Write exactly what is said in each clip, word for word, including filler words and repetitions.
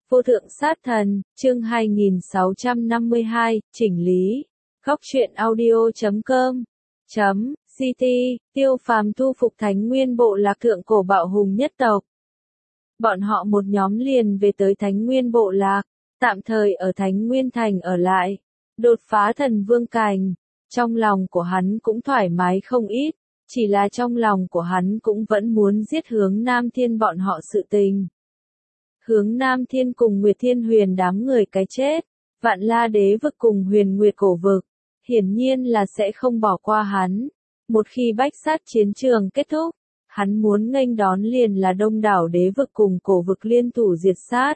Vô thượng sát thần, chương hai nghìn sáu trăm năm mươi hai, chỉnh lý. Góc truyện audio chấm com chấm ct, Tiêu Phàm thu phục Thánh Nguyên bộ lạc thượng cổ bạo hùng nhất tộc. Bọn họ một nhóm liền về tới Thánh Nguyên bộ lạc, tạm thời ở Thánh Nguyên thành ở lại, đột phá thần vương cảnh. Trong lòng của hắn cũng thoải mái không ít, chỉ là trong lòng của hắn cũng vẫn muốn giết Hướng Nam Thiên bọn họ sự tình. Hướng Nam Thiên cùng Nguyệt Thiên Huyền đám người cái chết, Vạn La Đế vực cùng Huyền Nguyệt cổ vực, hiển nhiên là sẽ không bỏ qua hắn. Một khi bách sát chiến trường kết thúc, hắn muốn nghênh đón liền là đông đảo đế vực cùng cổ vực liên thủ diệt sát.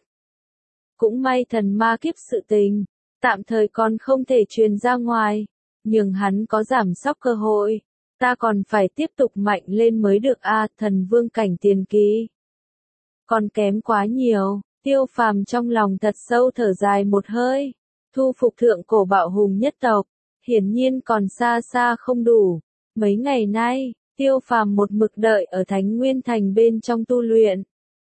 Cũng may thần ma kiếp sự tình, tạm thời còn không thể truyền ra ngoài, nhưng hắn có giảm sóc cơ hội. Ta còn phải tiếp tục mạnh lên mới được a, thần vương cảnh tiền kỳ. Còn kém quá nhiều, Tiêu Phàm trong lòng thật sâu thở dài một hơi. Thu phục thượng cổ bạo hùng nhất tộc, hiển nhiên còn xa xa không đủ. Mấy ngày nay, Tiêu Phàm một mực đợi ở Thánh Nguyên thành bên trong tu luyện.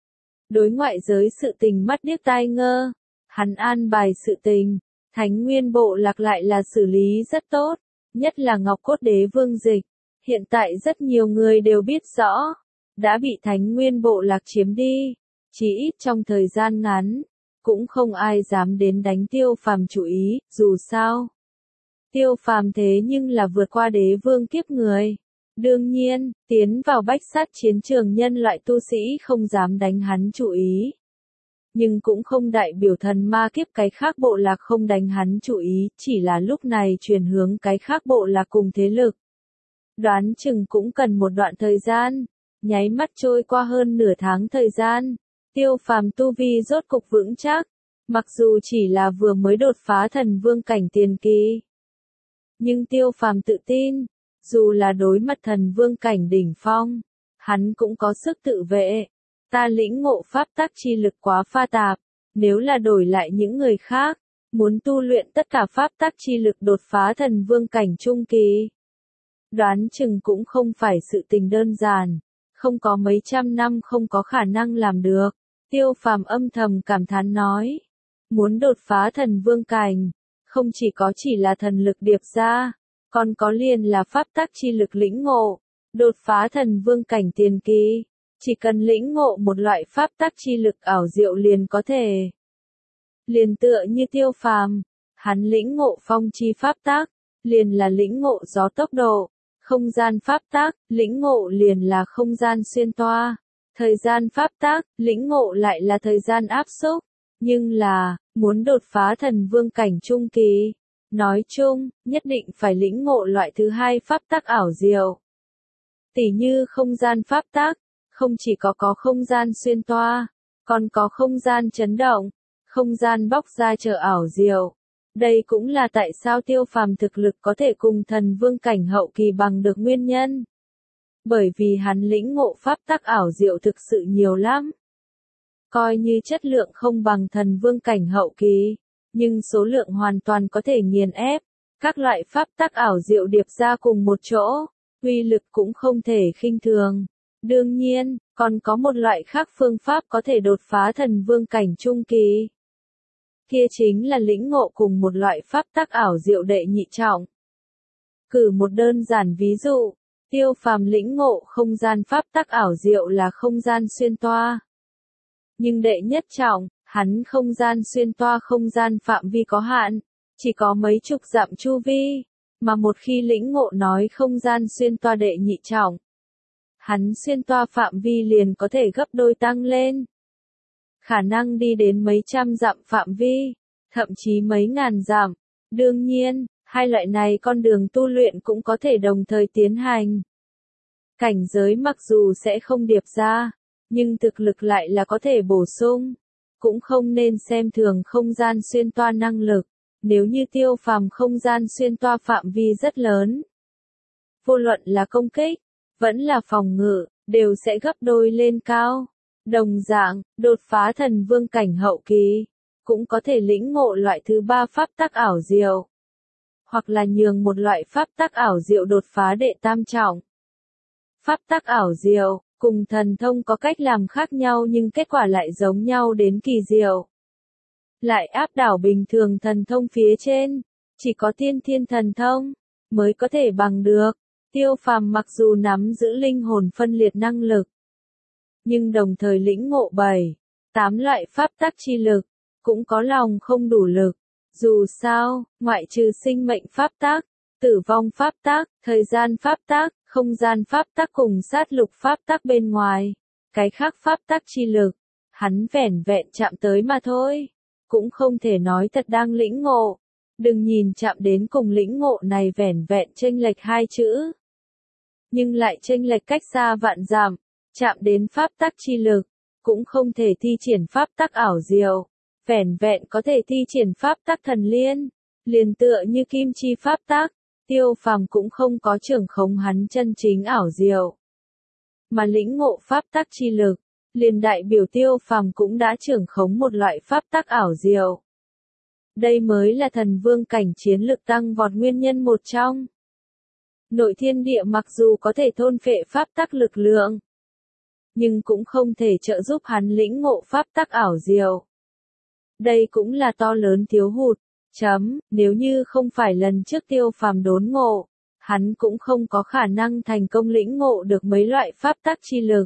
Đối ngoại giới sự tình mắt điếc tai ngơ, hắn an bài sự tình, Thánh Nguyên bộ lạc lại là xử lý rất tốt, nhất là Ngọc Cốt Đế Vương Dịch. Hiện tại rất nhiều người đều biết rõ, đã bị Thánh Nguyên bộ lạc chiếm đi, chỉ ít trong thời gian ngắn, cũng không ai dám đến đánh Tiêu Phàm chủ ý, dù sao. Tiêu Phàm thế nhưng là vượt qua đế vương kiếp người. Đương nhiên, tiến vào bách sát chiến trường nhân loại tu sĩ không dám đánh hắn chủ ý. Nhưng cũng không đại biểu thần ma kiếp cái khác bộ lạc không đánh hắn chủ ý, chỉ là lúc này chuyển hướng cái khác bộ lạc cùng thế lực. Đoán chừng cũng cần một đoạn thời gian, nháy mắt trôi qua hơn nửa tháng thời gian, Tiêu Phàm tu vi rốt cục vững chắc, mặc dù chỉ là vừa mới đột phá thần vương cảnh tiền kỳ. Nhưng Tiêu Phàm tự tin, dù là đối mặt thần vương cảnh đỉnh phong, hắn cũng có sức tự vệ. Ta lĩnh ngộ pháp tắc chi lực quá pha tạp, nếu là đổi lại những người khác, muốn tu luyện tất cả pháp tắc chi lực đột phá thần vương cảnh trung kỳ. Đoán chừng cũng không phải sự tình đơn giản, không có mấy trăm năm không có khả năng làm được. Tiêu Phàm âm thầm cảm thán nói, muốn đột phá thần vương cảnh, không chỉ có chỉ là thần lực điệp ra, còn có liền là pháp tắc chi lực lĩnh ngộ. Đột phá thần vương cảnh tiền kỳ, chỉ cần lĩnh ngộ một loại pháp tắc chi lực ảo diệu liền có thể. Liền tựa như Tiêu Phàm, hắn lĩnh ngộ phong chi pháp tắc, liền là lĩnh ngộ gió tốc độ. Không gian pháp tắc, lĩnh ngộ liền là không gian xuyên toa. Thời gian pháp tắc, lĩnh ngộ lại là thời gian áp xúc. Nhưng là, muốn đột phá thần vương cảnh trung kỳ, nói chung, nhất định phải lĩnh ngộ loại thứ hai pháp tắc ảo diệu. Tỉ như không gian pháp tắc, không chỉ có có không gian xuyên toa, còn có không gian chấn động, không gian bóc ra chờ ảo diệu. Đây cũng là tại sao Tiêu Phàm thực lực có thể cùng thần vương cảnh hậu kỳ bằng được nguyên nhân. Bởi vì hắn lĩnh ngộ pháp tắc ảo diệu thực sự nhiều lắm. Coi như chất lượng không bằng thần vương cảnh hậu kỳ, nhưng số lượng hoàn toàn có thể nghiền ép. Các loại pháp tắc ảo diệu điệp ra cùng một chỗ, uy lực cũng không thể khinh thường. Đương nhiên, còn có một loại khác phương pháp có thể đột phá thần vương cảnh trung kỳ. Kia chính là lĩnh ngộ cùng một loại pháp tắc ảo diệu đệ nhị trọng. Cử một đơn giản ví dụ, Tiêu Phàm lĩnh ngộ không gian pháp tắc ảo diệu là không gian xuyên toa. Nhưng đệ nhất trọng, hắn không gian xuyên toa không gian phạm vi có hạn, chỉ có mấy chục dặm chu vi, mà một khi lĩnh ngộ nói không gian xuyên toa đệ nhị trọng, hắn xuyên toa phạm vi liền có thể gấp đôi tăng lên. Khả năng đi đến mấy trăm dặm phạm vi, thậm chí mấy ngàn dặm. Đương nhiên, hai loại này con đường tu luyện cũng có thể đồng thời tiến hành. Cảnh giới mặc dù sẽ không điệp ra, nhưng thực lực lại là có thể bổ sung. Cũng không nên xem thường không gian xuyên toa năng lực, nếu như Tiêu Phàm không gian xuyên toa phạm vi rất lớn. Vô luận là công kích, vẫn là phòng ngự, đều sẽ gấp đôi lên cao. Đồng dạng, đột phá thần vương cảnh hậu kỳ, cũng có thể lĩnh ngộ loại thứ ba pháp tắc ảo diệu. Hoặc là nhường một loại pháp tắc ảo diệu đột phá đệ tam trọng. Pháp tắc ảo diệu, cùng thần thông có cách làm khác nhau nhưng kết quả lại giống nhau đến kỳ diệu. lại áp đảo bình thường thần thông phía trên, chỉ có tiên thiên thần thông mới có thể bằng được. Tiêu Phàm mặc dù nắm giữ linh hồn phân liệt năng lực, nhưng đồng thời lĩnh ngộ bảy, tám loại pháp tắc chi lực, cũng có lòng không đủ lực. Dù sao, ngoại trừ sinh mệnh pháp tắc, tử vong pháp tắc, thời gian pháp tắc, không gian pháp tắc cùng sát lục pháp tắc bên ngoài, cái khác pháp tắc chi lực, hắn vẻn vẹn chạm tới mà thôi, cũng không thể nói thật đang lĩnh ngộ. Đừng nhìn chạm đến cùng lĩnh ngộ này vẻn vẹn chênh lệch hai chữ, nhưng lại chênh lệch cách xa vạn dặm. Chạm đến pháp tắc chi lực, cũng không thể thi triển pháp tắc ảo diệu, vẻn vẹn có thể thi triển pháp tắc thần liên, liền tựa như kim chi pháp tắc. Tiêu Phàm cũng không có trưởng khống hắn chân chính ảo diệu, mà lĩnh ngộ pháp tắc chi lực, liền đại biểu Tiêu Phàm cũng đã trưởng khống một loại pháp tắc ảo diệu. Đây mới là thần vương cảnh chiến lực tăng vọt nguyên nhân một trong. Nội thiên địa mặc dù có thể thôn phệ pháp tắc lực lượng, nhưng cũng không thể trợ giúp hắn lĩnh ngộ pháp tắc ảo diệu. Đây cũng là to lớn thiếu hụt. Chấm, nếu như không phải lần trước Tiêu Phàm đốn ngộ, hắn cũng không có khả năng thành công lĩnh ngộ được mấy loại pháp tắc chi lực.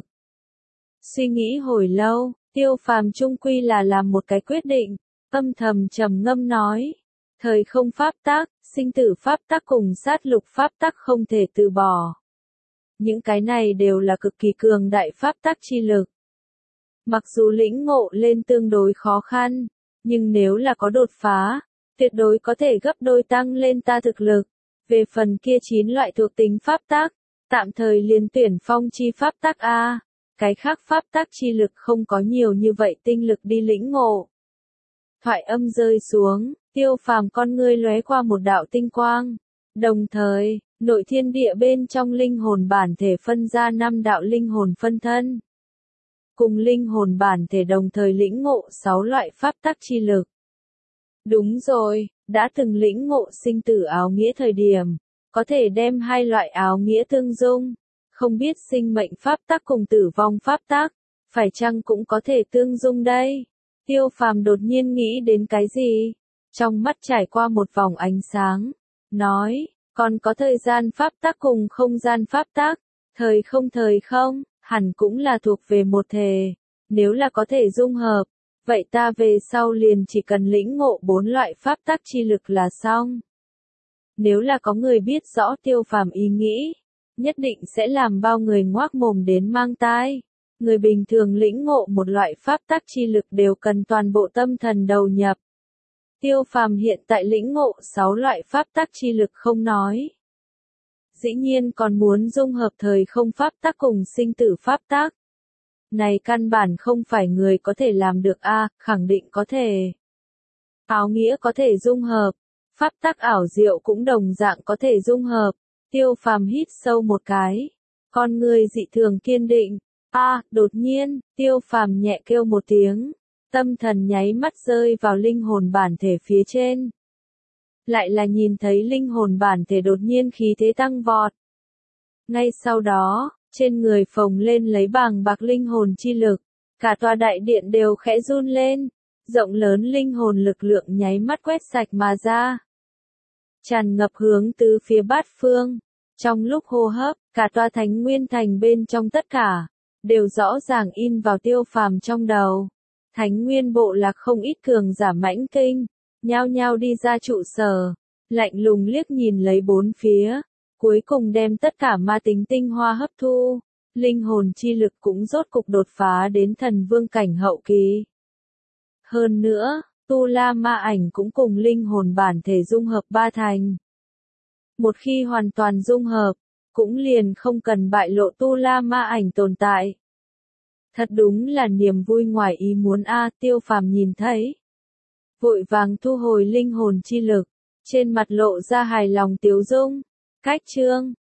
Suy nghĩ hồi lâu, Tiêu Phàm chung quy là làm một cái quyết định, âm thầm trầm ngâm nói, thời không pháp tắc, sinh tử pháp tắc cùng sát lục pháp tắc không thể từ bỏ. Những cái này đều là cực kỳ cường đại pháp tắc chi lực. Mặc dù lĩnh ngộ lên tương đối khó khăn, nhưng nếu là có đột phá, tuyệt đối có thể gấp đôi tăng lên ta thực lực. Về phần kia chín loại thuộc tính pháp tắc, tạm thời liền tuyển phong chi pháp tắc A, cái khác pháp tắc chi lực không có nhiều như vậy tinh lực đi lĩnh ngộ. Thoại âm rơi xuống, Tiêu Phàm con ngươi lóe qua một đạo tinh quang, đồng thời, nội thiên địa bên trong linh hồn bản thể phân ra năm đạo linh hồn phân thân. Cùng linh hồn bản thể đồng thời lĩnh ngộ sáu loại pháp tắc chi lực. Đúng rồi, đã từng lĩnh ngộ sinh tử áo nghĩa thời điểm, có thể đem hai loại áo nghĩa tương dung, không biết sinh mệnh pháp tắc cùng tử vong pháp tắc, phải chăng cũng có thể tương dung đây? Tiêu Phàm đột nhiên nghĩ đến cái gì? Trong mắt trải qua một vòng ánh sáng, nói, còn có thời gian pháp tắc cùng không gian pháp tắc, thời không thời không, hẳn cũng là thuộc về một thể, nếu là có thể dung hợp. Vậy ta về sau liền chỉ cần lĩnh ngộ bốn loại pháp tắc chi lực là xong. Nếu là có người biết rõ Tiêu Phàm ý nghĩ, nhất định sẽ làm bao người ngoác mồm đến mang tai. Người bình thường lĩnh ngộ một loại pháp tắc chi lực đều cần toàn bộ tâm thần đầu nhập. Tiêu Phàm hiện tại lĩnh ngộ sáu loại pháp tắc chi lực không nói. Dĩ nhiên còn muốn dung hợp thời không pháp tắc cùng sinh tử pháp tắc. Này căn bản không phải người có thể làm được a, à, khẳng định có thể. Áo nghĩa có thể dung hợp, pháp tắc ảo diệu cũng đồng dạng có thể dung hợp. Tiêu Phàm hít sâu một cái, con người dị thường kiên định. A, à, đột nhiên, Tiêu Phàm nhẹ kêu một tiếng, tâm thần nháy mắt rơi vào linh hồn bản thể phía trên. Lại là nhìn thấy linh hồn bản thể đột nhiên khí thế tăng vọt. Ngay sau đó, trên người phồng lên lấy bàng bạc linh hồn chi lực, cả tòa đại điện đều khẽ run lên, rộng lớn linh hồn lực lượng nháy mắt quét sạch mà ra. Tràn ngập hướng tứ phía bát phương, trong lúc hô hấp, cả tòa Thánh Nguyên Thành bên trong tất cả, đều rõ ràng in vào Tiêu Phàm trong đầu. Thánh Nguyên bộ lạc không ít cường giả mãnh kinh, nhao nhao đi ra trụ sở, lạnh lùng liếc nhìn lấy bốn phía. Cuối cùng đem tất cả ma tính tinh hoa hấp thu, linh hồn chi lực cũng rốt cục đột phá đến thần vương cảnh hậu kỳ. Hơn nữa, Tu La Ma Ảnh cũng cùng linh hồn bản thể dung hợp ba thành. Một khi hoàn toàn dung hợp, cũng liền không cần bại lộ Tu La Ma Ảnh tồn tại. Thật đúng là niềm vui ngoài ý muốn a, à, Tiêu Phàm nhìn thấy. Vội vàng thu hồi linh hồn chi lực, trên mặt lộ ra hài lòng tiếu dung. Cách chương